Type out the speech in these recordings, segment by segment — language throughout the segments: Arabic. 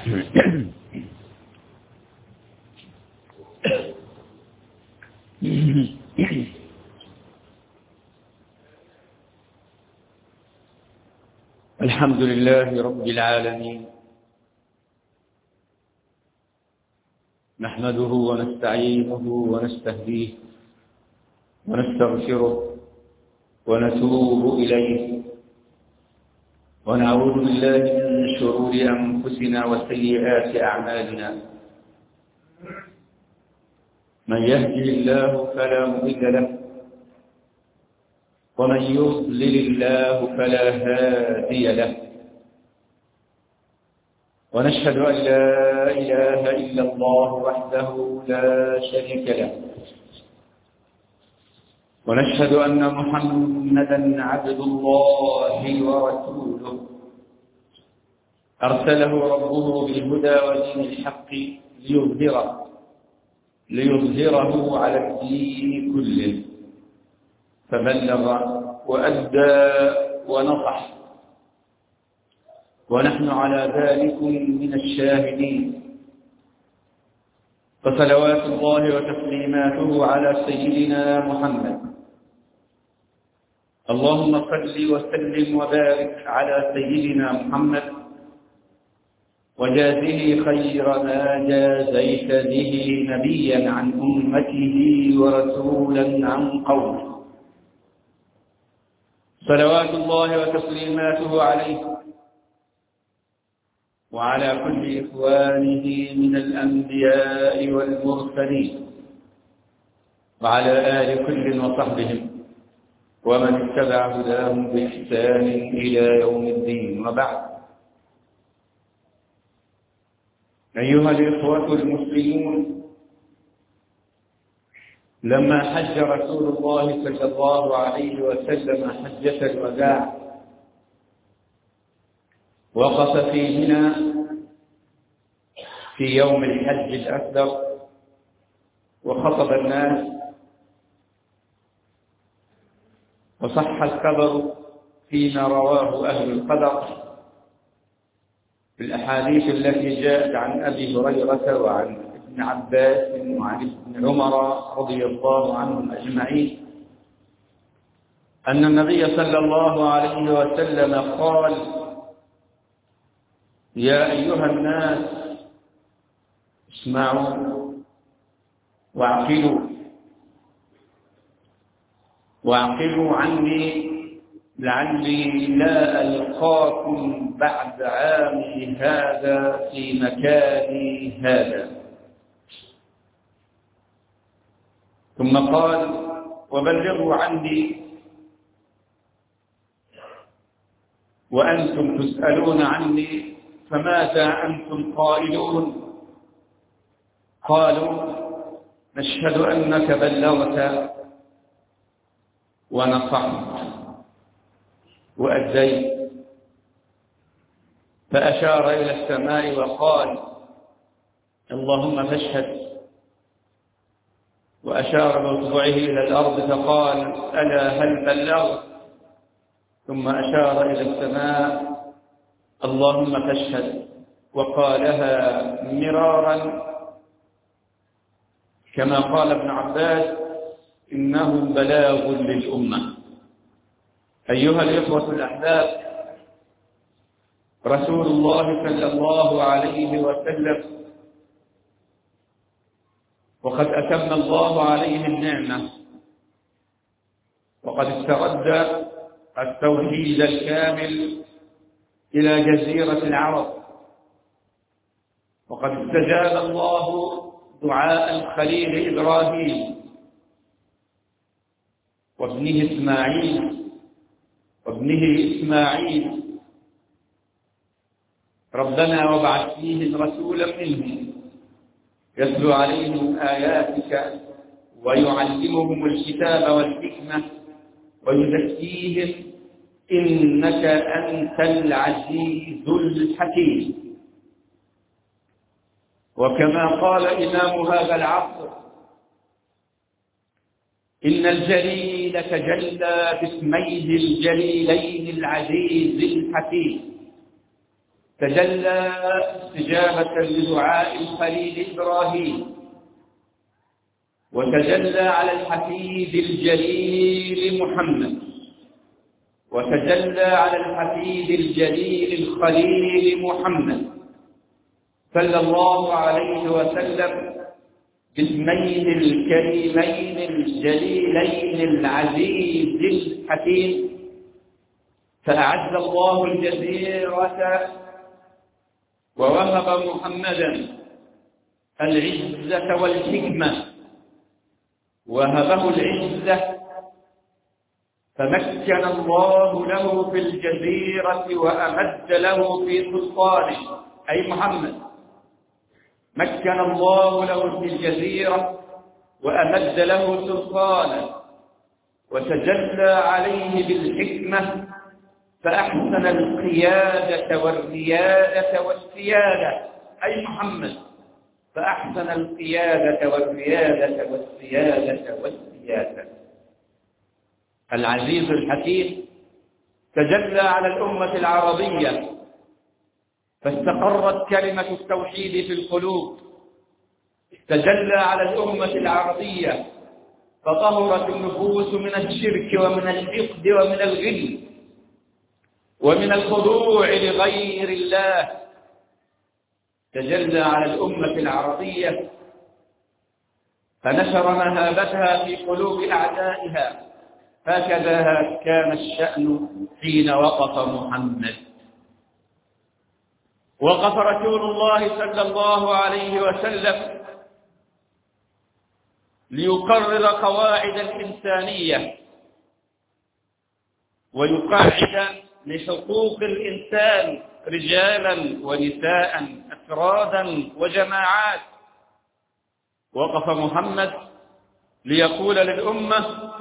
الحمد لله رب العالمين، نحمده ونستعينه ونستهديه ونستغفره ونتوب إليه، ونعوذ بالله من شرور أنفسنا وسيئات أعمالنا. من يهده الله فلا مضل له، ومن يضلل الله فلا هادي له، ونشهد أن لا إله إلا الله وحده لا شريك له، ونشهد أن محمدا عبد الله ورسوله، أرسله ربه بالهدى ودين الحق ليظهره على الدين كله، فبلغ وأدى ونصح، ونحن على ذلك من الشاهدين. فصلوات الله وتسليماته على سيدنا محمد. اللهم صل وسلم وبارك على سيدنا محمد، وجازه خير ما جازيت به نبيا عن أمته ورسولا عن قومه. صلوات الله وتسليماته عليه وعلى كل إخوانه من الأنبياء والمرسلين، وعلى آل كل وصحبهم ومن اتبع هداهم بإحسان إلى يوم الدين. وبعد، أيها الإخوة المسلمون، لما حج رسول الله صلى الله عليه وسلم حجة الوداع، وقف في منى في يوم الحج الأكبر وخطب الناس، وصح الخبر فيما رواه أهل القدر في الأحاديث التي جاءت عن أبي هريرة وعن ابن عباس وعن ابن عمر رضي الله عنهم أجمعين أن النبي صلى الله عليه وسلم قال: يا أيها الناس اسمعوا واعقلوا عني لعلي لا ألقاكم بعد عامي هذا في مكاني هذا. ثم قال: وبلغوا عني وأنتم تسألون عني، فماذا أنتم قائلون؟ قالوا: نشهد أنك بلغت ونصحت وأديت. فأشار إلى السماء وقال: اللهم فاشهد. وأشار بإصبعه إلى الأرض فقال: ألا هل بلغت؟ ثم أشار إلى السماء: اللهم فاشهد. وقالها مرارا، كما قال ابن عباس: إنه بلاغ للأمة. أيها الإخوة الأحباب، رسول الله صلى الله عليه وسلم وقد أتم الله عليه النعمة، وقد استرد التوحيد الكامل إلى جزيرة العرب، وقد استجاب الله دعاء الخليل إبراهيم وابنه إسماعيل: ربنا وابعث فيهم رسولا منهم يتلو عليهم آياتك ويعلمهم الكتاب والحكمة ويزكيهم إنك أنت العزيز الحكيم. وكما قال إمام هذا العصر: إن الجليل تجلى باسميه الجليلين العزيز الحكيم. تجلى استجابة لدعاء الخليل إبراهيم، وتجلى على الحفيد الجليل محمد، وتجلى على الحفيد الجليل الخليل محمد صلى الله عليه وسلم باسمين الكريمين الجليلين العزيز الحكيم. فأعز الله الجزيرة ووهب محمدا العزة والحكمة، وهبه العزة فمكن الله له في الجزيرة وأمد له في سلطانه، أي محمد مكن الله له في الجزيرة وأمد له سلطانا، وتجلى عليه بالحكمة فأحسن القيادة والريادة والسيادة، أي محمد فأحسن القيادة والريادة والسيادة والسيادة. العزيز الحكيم تجلى على الأمة العربية فاستقرت كلمة التوحيد في القلوب، تجلى على الأمة العربية فطهرت النفوس من الشرك ومن الحقد ومن الغل ومن الخضوع لغير الله، تجلى على الأمة العربية فنشر مهابتها في قلوب أعدائها. هكذا كان الشأن حين وقف محمد. وقف رسول الله صلى الله عليه وسلم ليقرر قواعد الإنسانية ويقاعد لحقوق الإنسان رجالا ونساء، أفرادا وجماعات. وقف محمد ليقول للأمة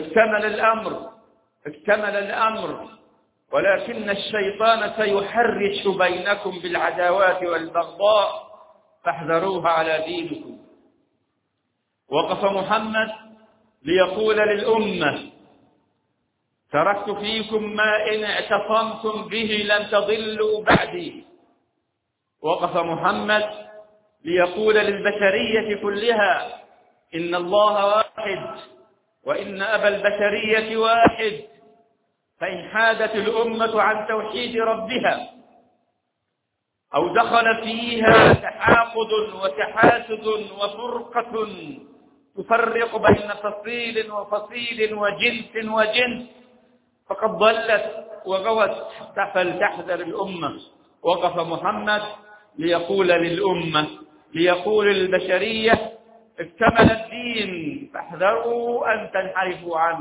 اكتمل الأمر، ولكن الشيطان سيحرش بينكم بالعداوات والبغضاء فاحذروها على دينكم. وقف محمد ليقول للأمة تركت فيكم ما إن اعتصمتم به لن تضلوا بعدي. وقف محمد ليقول للبشرية كلها إن الله واحد وإن أبا البشرية واحد، فإن حادت الأمة عن توحيد ربها أو دخل فيها تحاقد وتحاسد وفرقة تفرق بين فصيل وفصيل وجنس وجنس فقد ضلت وغوت، فلتحذر الأمة. وقف محمد ليقول للأمة ليقول للبشرية اكتمل الدين فاحذروا أن تنحرفوا عنه.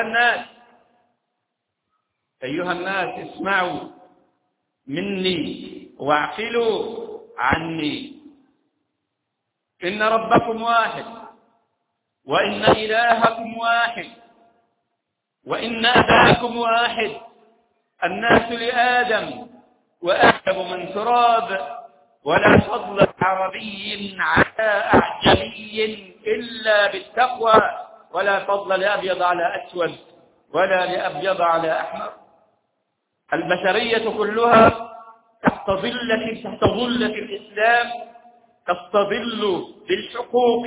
أيها الناس اسمعوا مني واعقلوا عني، إن ربكم واحد وإن إلهكم واحد وإن أباكم واحد، الناس لآدم وآدم من تراب، ولا فضل عربي على أعجمي إلا بالتقوى، ولا فضل لأبيض على أسود ولا لأبيض على أحمر. البشرية كلها تحت ظلة الإسلام تستظل بالحقوق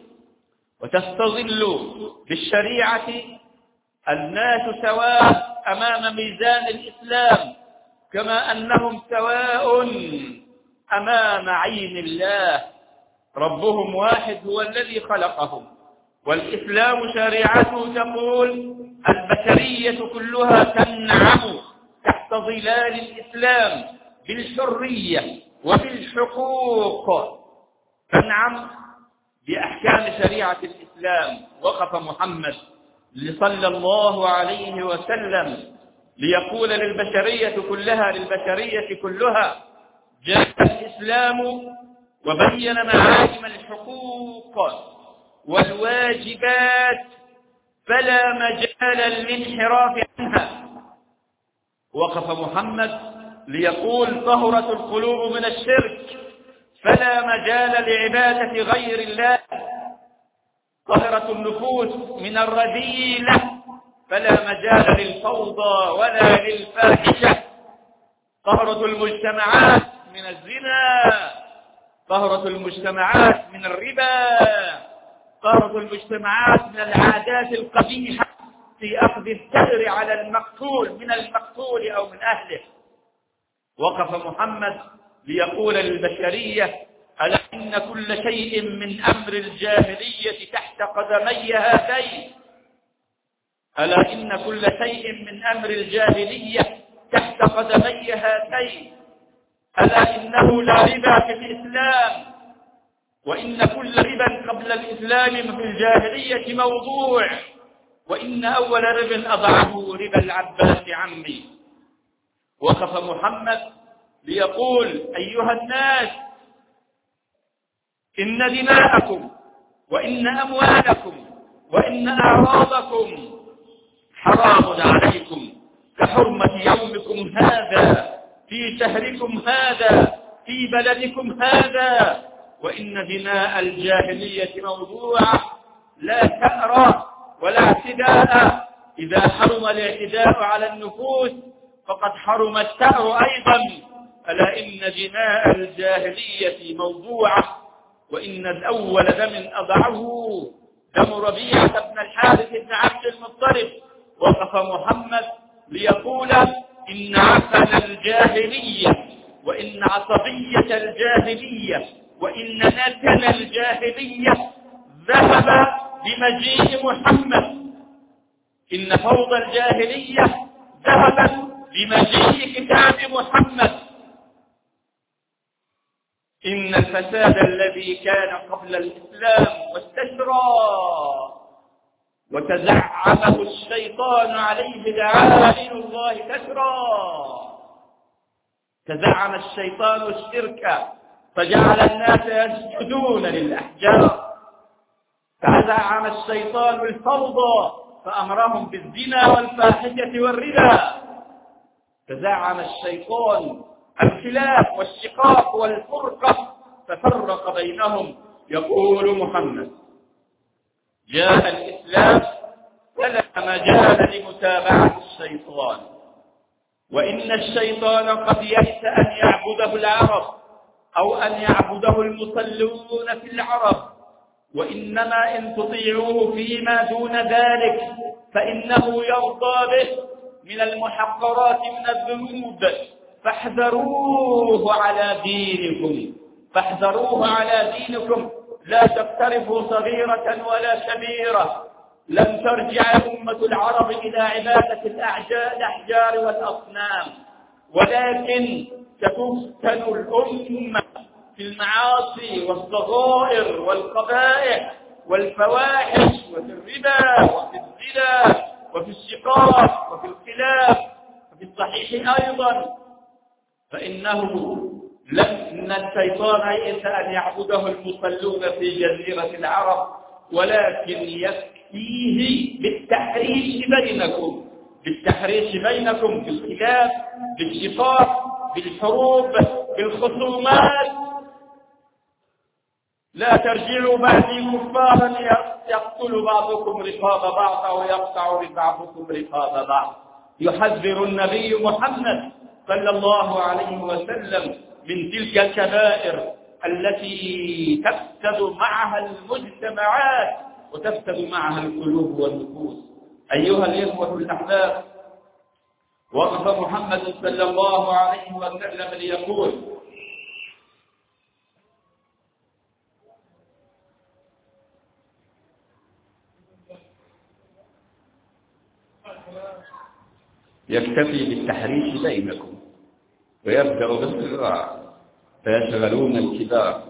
وتستظل بالشريعة. الناس سواء أمام ميزان الإسلام كما أنهم سواء أمام عين الله. ربهم واحد هو الذي خلقهم، والإسلام شريعته تقول البشرية كلها تنعم تحت ظلال الإسلام بالحرية وبالحقوق، تنعم بأحكام شريعة الإسلام. وقف محمد صلى الله عليه وسلم ليقول للبشرية كلها جاء الإسلام وبين معالم الحقوق والواجبات فلا مجال للانحراف عنها. وقف محمد ليقول طهرت القلوب من الشرك فلا مجال لعبادة غير الله، طهرت النفوس من الرذيلة فلا مجال للفوضى ولا للفاحشة، طهرة المجتمعات من الزنا، طهرة المجتمعات من الربا، طهرة المجتمعات من العادات القبيحة في أخذ الثأر على المقتول من المقتول أو من أهله. وقف محمد ليقول للبشرية: ألا إن كل شيء من أمر الجاهلية تحت قدمي هاتين، ألا إن كل شيء من أمر الجاهلية تحت قدمي هاتين، ألا إنه لا ربا في الإسلام، وإن كل ربا قبل الإسلام في الجاهلية موضوع، وإن أول ربا أضعه ربا العباس عمي. وقف محمد ليقول: أيها الناس، إن دماءكم وإن أموالكم وإن أعراضكم حرام عليكم كحرمة يومكم هذا في شهركم هذا في بلدكم هذا، وإن دماء الجاهلية موضوعة لا ثأر ولا اعتداء، إذا حرم الاعتداء على النفوس فقد حرم الثأر أيضا. ألا إن دماء الجاهلية موضوعة، وإن الأول دم أضعه دم ربيعة بن الحارث بن عبد المطلب. وقف محمد ليقول: إن عفن الجاهلية وإن عصبية الجاهلية وإن نتن الجاهلية ذهب بمجيء محمد، إن فوضى الجاهلية ذهبت بمجيء كتاب محمد، إن الفساد الذي كان قبل الإسلام واستشرى وتزعمه الشيطان عليه لعائن الله كثرا، تزعم الشيطان الشرك فجعل الناس يسجدون للأحجار، تزعم الشيطان الفوضى فأمرهم بالزنا والفاحشة والربا، تزعم الشيطان الخلاف والشقاق والفرقة ففرق بينهم. يقول محمد: جاء الإسلام فلا مجال لمتابعة الشيطان، وإن الشيطان قد يئس أن يعبده العرب أو أن يعبده المصلون في العرب، وإنما إن تطيعوه فيما دون ذلك فإنه يرضى به من المحقرات من الذنوب، فاحذروه على دينكم، فاحذروه على دينكم، لا تقترفوا صغيرة ولا كبيرة. لم ترجع أمة العرب إلى عبادة الأحجار والأصنام، ولكن ستفتن الأمة في المعاصي والصغائر والقبائح والفواحش وفي الربا وفي الزنا وفي الشقاق وفي الخلاف وفي الصحيح أيضا، فإنه إن الشيطان يئس أن يعبده المصلون في جزيرة العرب، ولكن يكفيه بالتحريش بينكم، بالتحريش بينكم بالخلاف بالشقاق بالحروب بالخصومات. لا ترجعوا بعدي كفارا يقتل بعضكم رقاب بعض أو يقطع بعضكم رقاب بعض. يحذر النبي محمد صلى الله عليه وسلم من تلك الكبائر التي تفسد معها المجتمعات وتفسد معها القلوب والنفوس. أيها الإخوة الأحباب، وقف محمد صلى الله عليه وسلم ليقول: يكتفي بالتحريش بينكم ويبدأ بالصغار فيشغلون الكبار.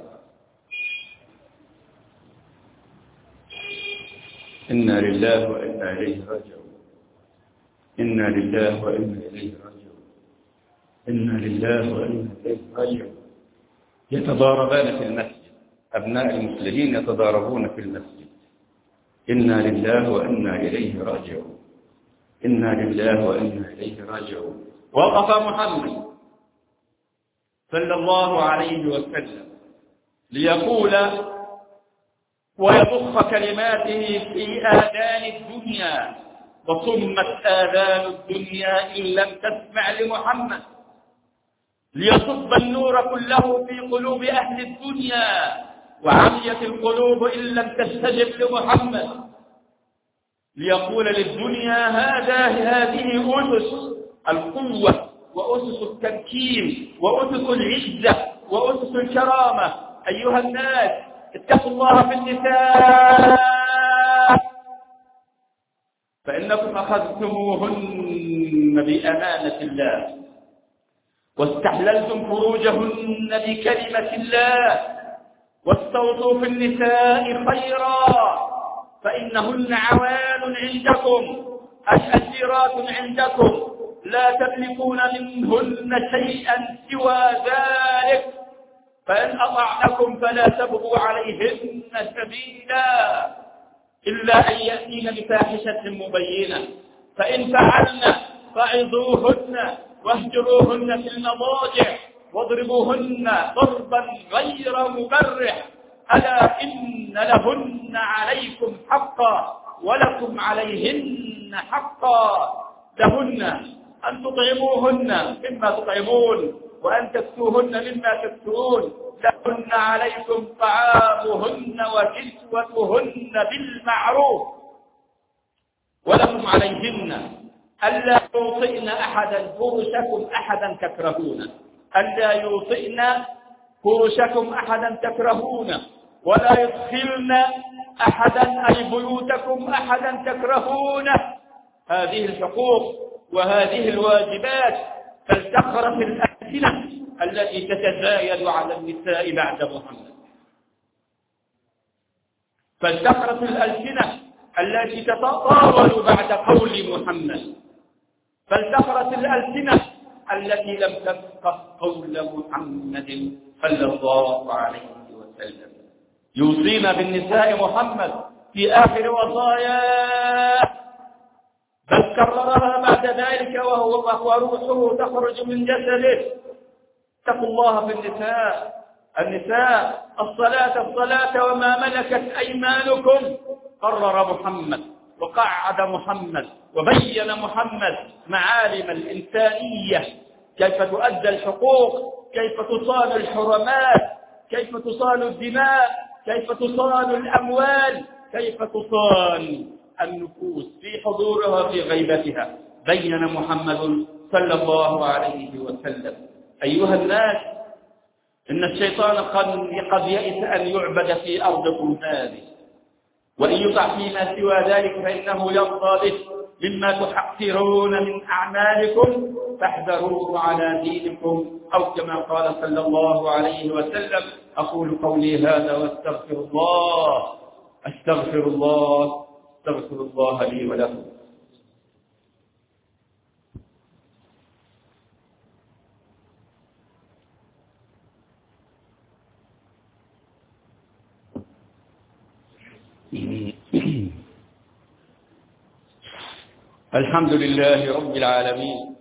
إنا لله وإنا إليه راجعون، إنا لله وإنا إليه راجعون، إنا لله وإنا إليه راجعون. يتضاربان في المسجد، أبناء المسلمين يتضاربون في المسجد. إنا لله وإنا إليه راجعون، إنا لله وإنا إليه راجعون. وقف محمد صلى الله عليه وسلم ليقول ويضخ كلماته في آذان الدنيا، وصمت آذان الدنيا إن لم تسمع لمحمد. ليصب النور كله في قلوب أهل الدنيا، وعميت القلوب إن لم تستجب لمحمد، ليقول للدنيا هذه أسس القوة وأسس التمكين وأسس العزة وأسس الكرامة. أيها الناس اتقوا الله في النساء، فإنكم أخذتموهن بأمانة الله واستحللتم فروجهن بكلمة الله، واستوصوا في النساء خيرا فإنهن عوان عندكم أي أسيرات عندكم، لا تملكون منهن شيئا سوى ذلك، فإن أطعنكم فلا تبغوا عليهن سبيلا إلا أن يأتين بفاحشة مبينة، فإن فعلن فعظوهن واهجروهن في المضاجع واضربوهن ضربا غير مبرح، ألا إن لهن عليكم حقا ولكم عليهن حقا، لهن أن تطعموهن مما تطعمون وأن تكسوهن مما تكسون، لهن عليكم طعامهن وكسوتهن بالمعروف، ولكم عليهن ألا يوطئن أحدا فرشكم أحدا تكرهونه، ألا يوطئن فرشكم أحدا تكرهونه، ولا يدخلن أحدا أي بيوتكم أحدا تكرهونه. هذه الحقوق وهذه الواجبات فلتخرف الألسنة التي تتزايد على النساء بعد محمد، فلتخرف الألسنة التي تتطاول بعد قول محمد، فلتخرف الألسنة التي لم تفقه قول محمد صلى الله عليه وسلم. يوصينا بالنساء محمد في آخر وصاياه، بل كررها بعد ذلك وروحه تخرج من جسده. اتقوا الله في النساء الصلاة وما ملكت أيمانكم. قرر محمد وقعد محمد وبين محمد معالم الإنسانية، كيف تؤدى الحقوق، كيف تصان الحرمات، كيف تصان الدماء، كيف تصان الأموال، كيف تصان النفوس في حضورها في غيبتها، بين محمد صلى الله عليه وسلم. أيها الناس، إن الشيطان قد يئس أن يعبد في أرضكم هذه، وإن يقع فيما سوى ذلك فإنه يرضى به مما تحقرون من أعمالكم، فاحذروه على دينكم، أو كما قال صلى الله عليه وسلم. أقول قولي هذا واستغفر الله لي ولكم. الحمد لله رب العالمين،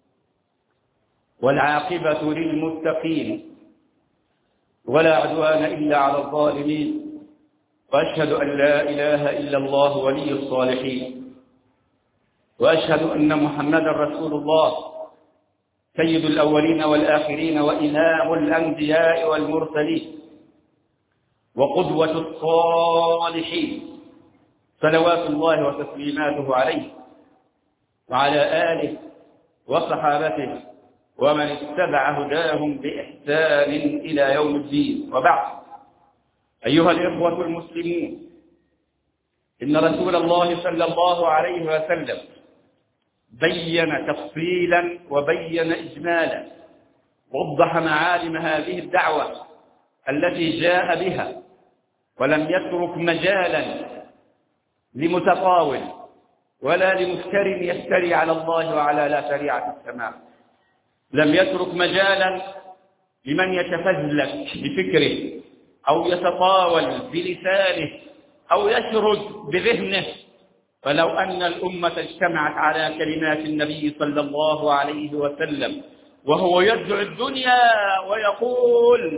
والعاقبة للمتقين، ولا عدوان إلا على الظالمين، وأشهد أن لا إله إلا الله ولي الصالحين، وأشهد أن محمدا رسول الله سيد الأولين والآخرين وإمام الأنبياء والمرسلين وقدوة الصالحين، صلوات الله وتسليماته عليه وعلى آله وصحابته ومن اتبع هداهم بإحسان إلى يوم الدين. وبعد، أيها الإخوة المسلمون، إن رسول الله صلى الله عليه وسلم بين تفصيلا وبين إجمالا، وضح معالم هذه الدعوة التي جاء بها، ولم يترك مجالا لمتطاول ولا لمفتر يفتري على الله وعلى لا شريعة السماء. لم يترك مجالا لمن يتفزلك بفكره أو يتطاول بلسانه أو يشرد بذهنه. فلو أن الأمة اجتمعت على كلمات النبي صلى الله عليه وسلم وهو يدعو الدنيا ويقول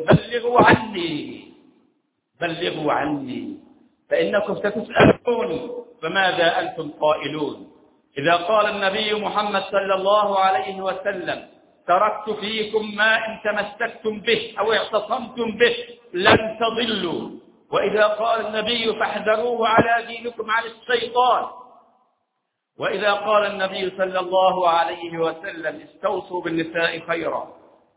بلغوا عني فإنكم ستسألون فماذا أنتم قائلون. إذا قال النبي محمد صلى الله عليه وسلم تركت فيكم ما إن تمسكتم به أو اعتصمتم به لن تضلوا. وإذا قال النبي فاحذروه على دينكم عن الشيطان، وإذا قال النبي صلى الله عليه وسلم استوصوا بالنساء خيرا،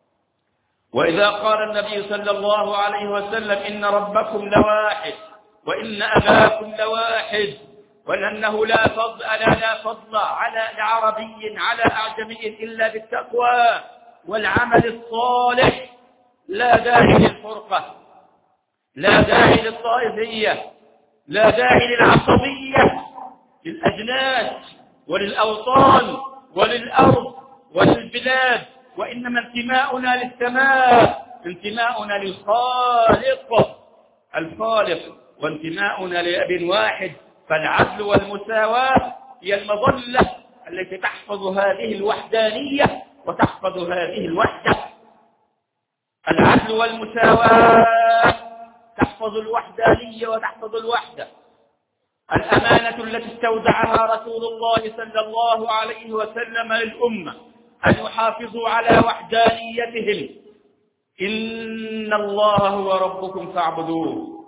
وإذا قال النبي صلى الله عليه وسلم إن ربكم لواحد وإن أباكم لواحد، وأنه لا فضل على عربي على أعجمي إلا بالتقوى والعمل الصالح، لا داعي للفرقة، لا داعي للطائفية، لا داعي للعصبية للأجناس وللأوطان وللأرض وللبلاد، وإنما انتماؤنا للسماء، انتماؤنا للخالق الخالق، وانتماؤنا لأب واحد. فالعدل والمساواة هي المظلة التي تحفظ هذه الوحدانية وتحفظ هذه الوحدة. العدل والمساواة تحفظ الوحدانية وتحفظ الوحدة. الأمانة التي استودعها رسول الله صلى الله عليه وسلم للأمة أن يحافظوا على وحدانيتهم. إن الله هو ربكم فاعبدوه،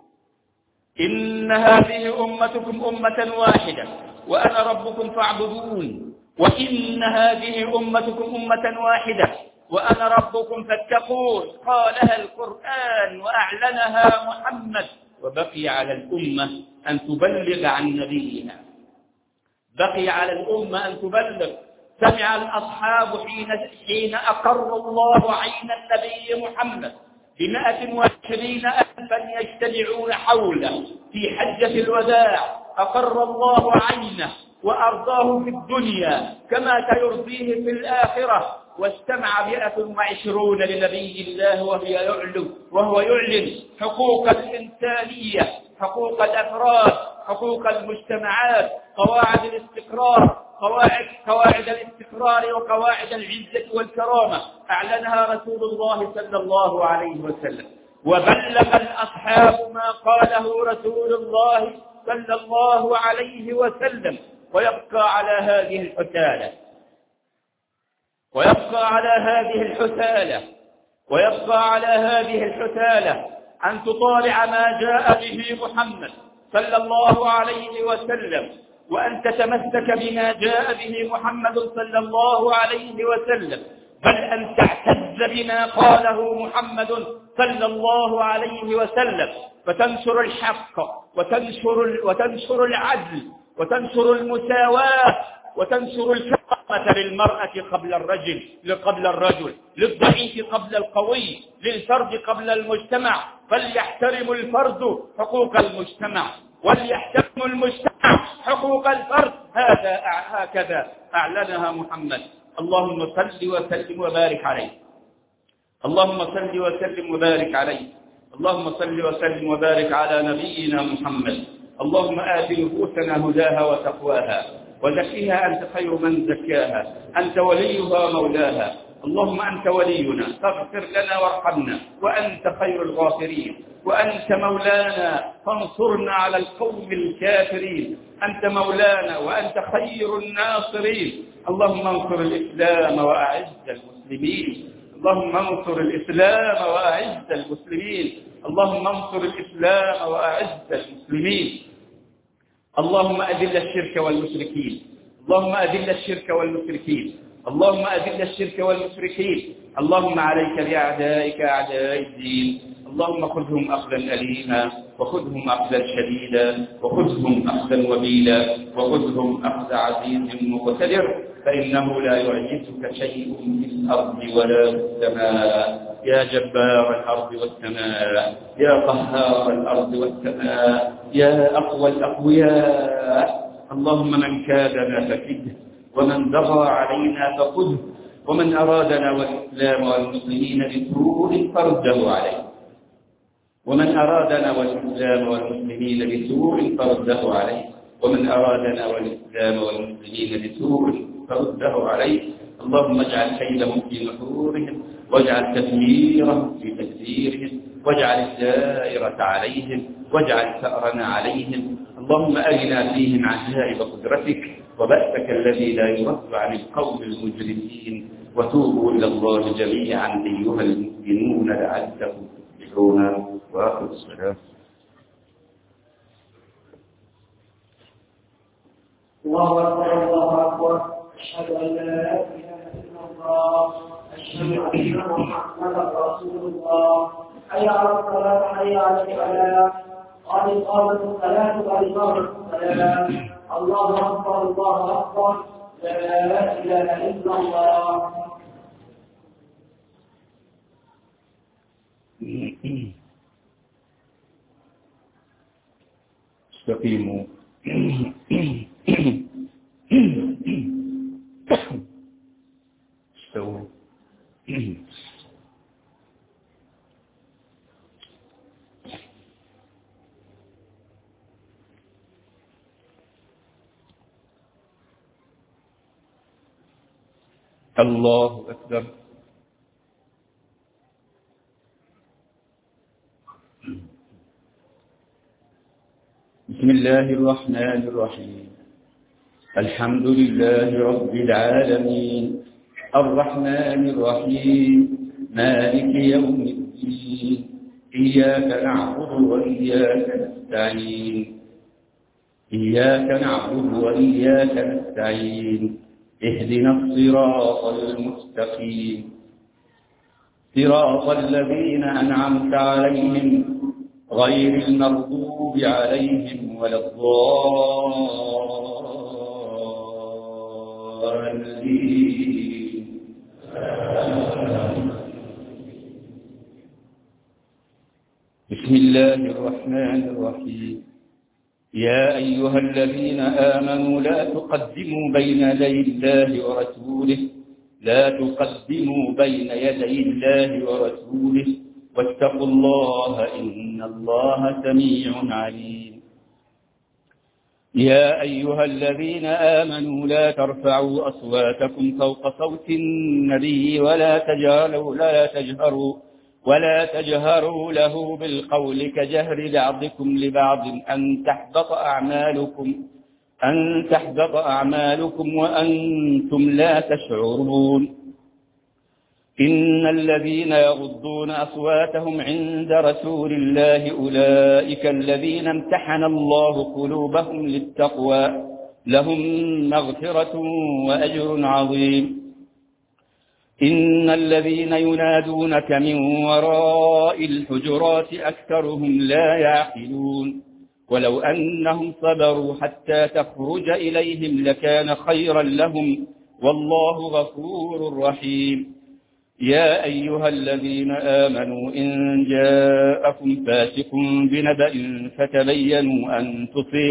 إن هذه أمتكم أمة واحدة وأنا ربكم فاعبدون، وإن هذه أمتكم أمة واحدة وأنا ربكم فاتقون. قالها القرآن وأعلنها محمد، وبقي على الأمة أن تبلغ عن نبيها، بقي على الأمة أن تبلغ. سمع الأصحاب حين أقر الله عين النبي محمد ب120,000 يجتمعون حوله في حجة الوداع، أقر الله عينه وأرضاه في الدنيا كما سيرضيه في الآخرة. واستمع 120 لنبي الله وهو يعلن حقوق الإنسانية، حقوق الأفراد، حقوق المجتمعات، قواعد الاستقرار، قواعد الاستقرار وقواعد العزة والكرامة، أعلنها رسول الله صلى الله عليه وسلم. وبلغ الأصحاب ما قاله رسول الله صلى الله عليه وسلم. ويبقى على هذه الحثالة، ويبقى على هذه الحثالة، ويبقى على هذه الحثالة أن تطالع ما جاء به محمد صلى الله عليه وسلم، وأن تتمسك بما جاء به محمد صلى الله عليه وسلم، بل أن تعتز بما قاله محمد صلى الله عليه وسلم، فتنشر الحق وتنشر العدل وتنشر المساواة وتنشر الكرامة للمرأة قبل الرجل، للضعيف قبل القوي، للفرد قبل المجتمع. فليحترم الفرد حقوق المجتمع وليحترم المجتمع حقوق الفرد. هكذا أعلنها محمد. اللهم صل وسلم وبارك عليه، اللهم صل وسلم وبارك عليه، اللهم صل وسلم وبارك على نبينا محمد. اللهم آت نفوسنا هداها وتقواها وزكيها أنت خير من زكاها، أنت وليها مولاها. اللهم أنت ولينا فاغفر لنا وارحمنا وأنت خير الغافرين، وأنت مولانا فانصرنا على القوم الكافرين. أنت مولانا وأنت خير الناصرين. اللهم انصر الإسلام وأعز المسلمين، اللهم انصر الإسلام وأعز المسلمين، اللهم انصر الإسلام وأعز المسلمين. اللهم أذل الشرك والمشركين، اللهم أذل الشرك والمشركين، اللهم أذل الشرك والمشركين. اللهم عليك بأعدائك أعداء الدين، اللهم خذهم أخذا أليما وخذهم أخذا شديدا وخذهم أخذا وبيلا وخذهم أخذ عزيز مقتدر، فإنه لا يعجزك شيء في الأرض ولا في السماء. يا جبار الأرض والسماء، يا قهار الأرض والسماء، يا أقوى الأقوياء. اللهم من كادنا فكده، ومن بغى علينا فخذه، ومن أرادنا والإسلام والمسلمين بسوء فرده عليه، ومن أرادنا والإسلام والمسلمين بسوء فرده عليه، ومن أرادنا والإسلام والمسلمين بسوء فرده عليه. اللهم اجعل كيدهم في نحورهم، واجعل تدميرهم في تدبيرهم، واجعل الدائرة عليهم، واجعل ثأرنا عليهم. اللهم أرنا فيهم عجائب قدرتك وبأسك الذي لا يرد عن القوم المجرمين. وتوبوا إلى الله جميعا أيها المؤمنون لعلكم تفلحون. وآخر الصلاة. الله أكبر الله أكبر. أشهد أن لا إله إلا الله. أشهد أن محمدا رسول الله. حي على الصلاة حي على الفلاح. قد قامت الصلاة قد قامت الصلاة. الله أكبر الله أكبر. لا إله إلا الله. استقيموا. استووا. الله أكبر. بسم الله الرحمن الرحيم. الحمد لله رب العالمين الرحمن الرحيم مالك يوم الدين إياك نعبد وإياك نستعين إياك نعبد وإياك نستعين اهدنا الصراط المستقيم صراط الذين أنعمت عليهم غير المغضوب عليهم ولا الضالين. بسم الله الرحمن الرحيم. يا أيها الذين آمنوا لا تقدموا بين يدي الله ورسوله لا تقدموا بين يدي الله ورسوله واتقوا الله إن الله سميع عليم. يا أيها الذين آمنوا لا ترفعوا أصواتكم فوق صوت النبي ولا تجهروا له بالقول كجهر بعضكم لبعض أن تحبط أعمالكم وأنتم لا تشعرون. إن الذين يغضون أصواتهم عند رسول الله أولئك الذين امتحن الله قلوبهم للتقوى لهم مغفرة وأجر عظيم. إن الذين ينادونك من وراء الحجرات أكثرهم لا يعقلون ولو أنهم صبروا حتى تخرج إليهم لكان خيرا لهم والله غفور رحيم. يا أيها الذين آمنوا إن جاءكم فاسق بنبأ فتبينوا أن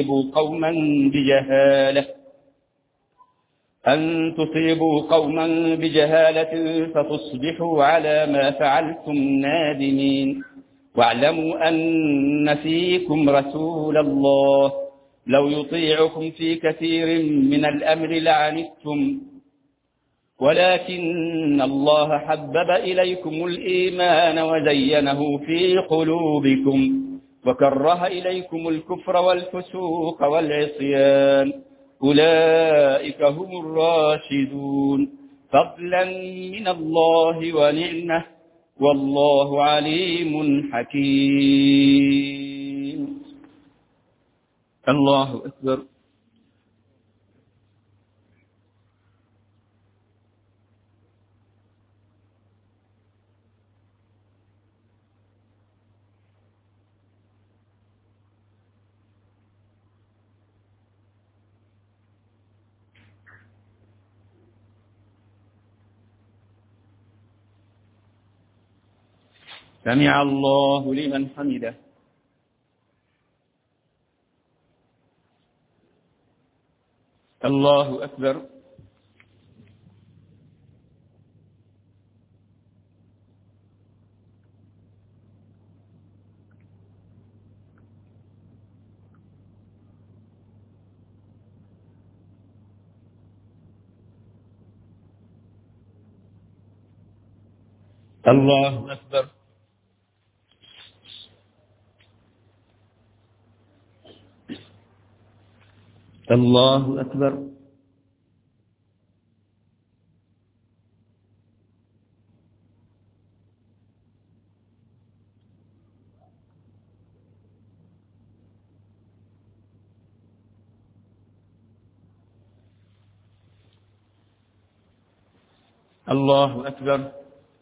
تصيبوا قوما بجهالة فتصبحوا على ما فعلتم نادمين. واعلموا أن فيكم رسول الله لو يطيعكم في كثير من الأمر لعنتم ولكن الله حبب إليكم الإيمان وزينه في قلوبكم وكره إليكم الكفر والفسوق والعصيان أولئك هم الراشدون فضلا من الله ونعمة والله عليم حكيم. الله أكبر. سمع الله لمن حمده. الله أكبر. الله أكبر. الله أكبر. الله أكبر.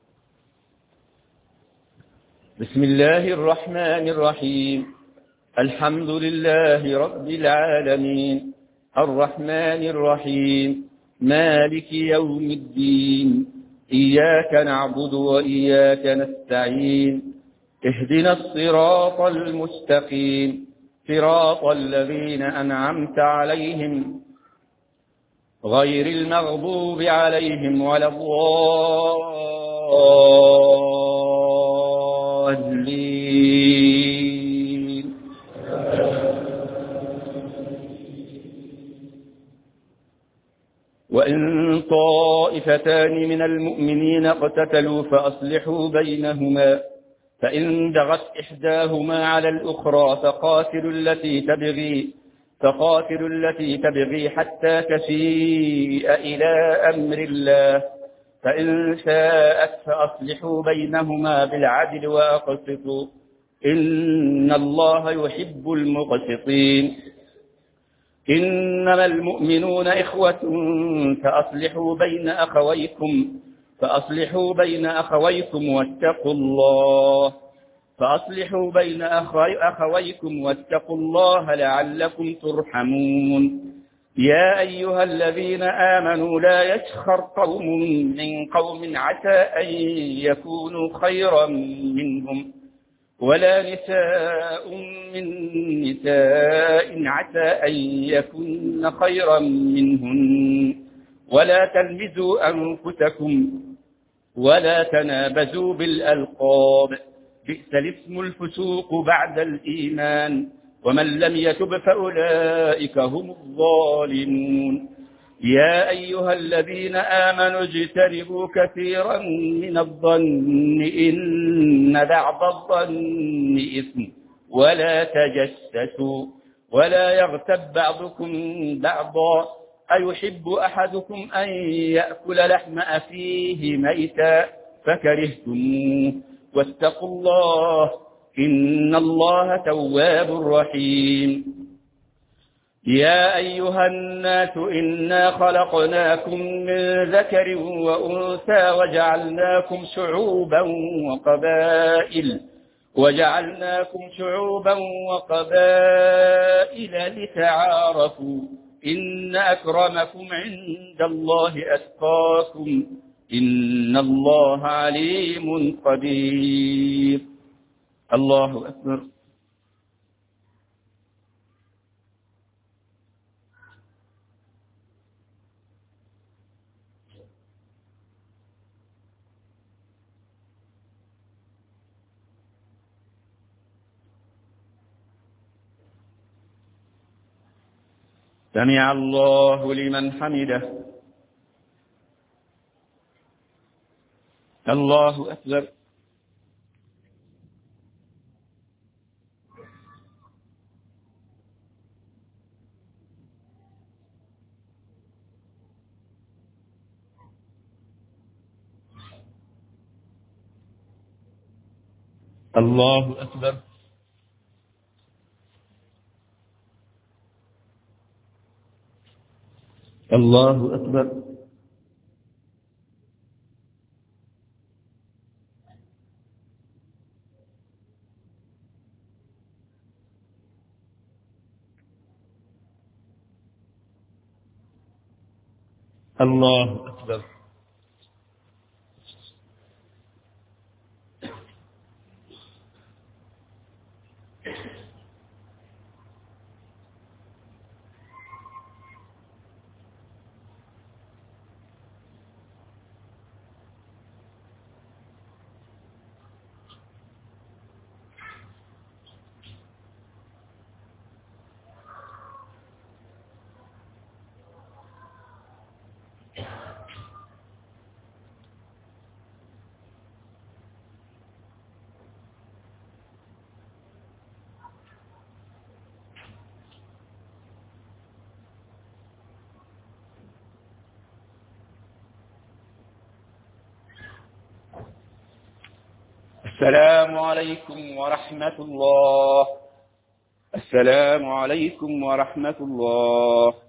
بسم الله الرحمن الرحيم. الحمد لله رب العالمين، الرحمن الرحيم، مالك يوم الدين، إياك نعبد وإياك نستعين، اهدنا الصراط المستقيم، صراط الذين أنعمت عليهم غير المغضوب عليهم ولا الضالين. وإن طائفتان من المؤمنين اقتتلوا فأصلحوا بينهما، فإن بغت إحداهما على الأخرى فقاتلوا التي تبغي حتى تفيء إلى أمر الله، فإن شاءت فأصلحوا بينهما بالعدل وأقسطوا، إن الله يحب المقسطين. إنما المؤمنون إخوة فأصلحوا بين أخويكم واتقوا الله لعلكم ترحمون. يا أيها الذين آمنوا لا يسخر قوم من قوم عسى أن يكونوا خيرا منهم، ولا نساء من نساء عسى أن يكن خيرا منهن، ولا تلمزوا أنفسكم ولا تنابزوا بالألقاب، بئس الاسم الفسوق بعد الإيمان، ومن لم يتب فأولئك هم الظالمون. يا أيها الذين آمنوا اجتنبوا كثيرا من الظن إن بعض الظن إثم، ولا تجسسوا ولا يغتب بعضكم بعضا، أيحب أحدكم أن يأكل لحم أخيه ميتا فكرهتموه، واتقوا الله إن الله تواب رحيم. يا أيها الناس إنا خلقناكم من ذكر وأنثى وجعلناكم شعوبا وقبائل لتعارفوا، إن أكرمكم عند الله أتقاكم، إن الله عليم قدير. الله أكبر. سمع الله لمن حمده. الله أكبر. الله أكبر. الله أكبر. الله أكبر. السلام عليكم ورحمة الله. السلام عليكم ورحمة الله.